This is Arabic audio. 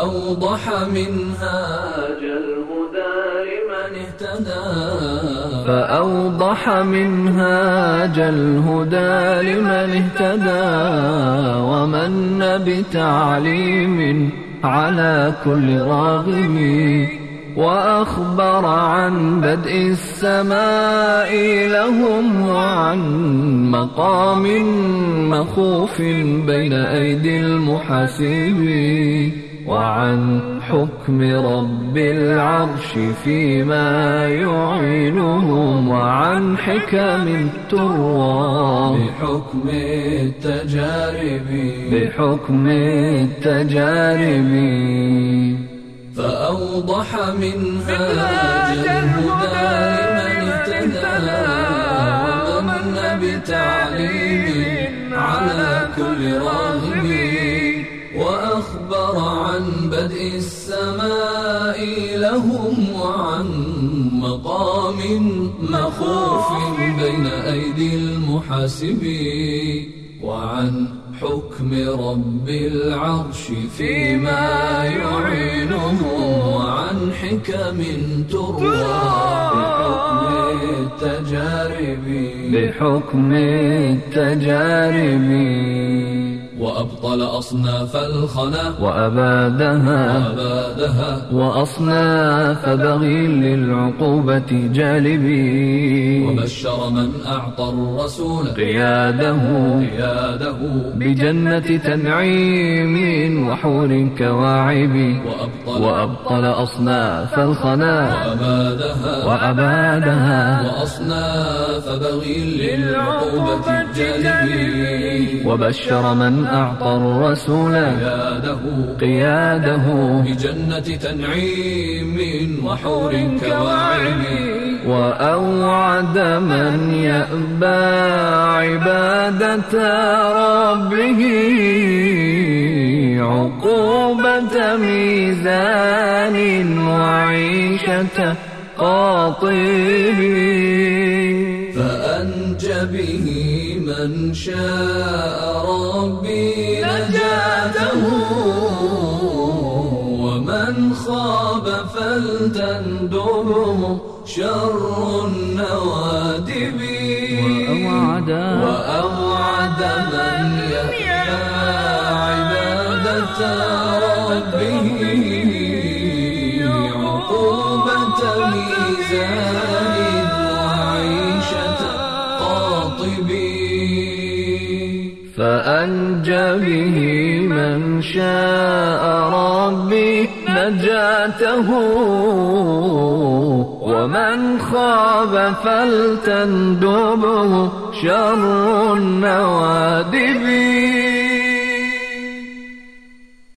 فأوضح منهاج الهدى لمن اهتدى فأوضح منهاج الهدى لمن اهتدى ومن بتعليم على كل راغب وأخبر عن بدء السماء لهم وعن مقام مخوف بين أيدي المحاسبين وعن حكم رب العرش فيما يعينهم وعن حكم تروى بحكم التجارب فأوضح منهاج الهدى لمن اهتدى ومن بتعليم على كل راغب وأخبر عن بدء السماء لهم وعن مقام مخوف بين أيدي المحاسبين وعن حكم رب العرش فيما يعينهم وعن حكم تروى بحكم التجارب وأبطل أصناف الخنا وأبادها وأصناف بغي للعقوبة جالبي وبشر من أعطى الرسول قياده بجنة تنعيم وحور كواعب وأبطل أصناف الخنا وأبادها وأصناف بغي للعقوبة جالبي وبشر من أعطى الرسول قياده بجنة تنعيم وحور كواعب وأوعد من يأبى عبادة ربه عقوبة ميزان وعيشة قاطب فأنجى به من شاء ربي نجاته ومن خاب فلتندبه شر النوادب وأوعد من يحيى عبادة ربه عقوبة ميزان وعيشة قاطب فأنجى به من شاء ربي نجاته ومن خاب فلتندبه شر النوادب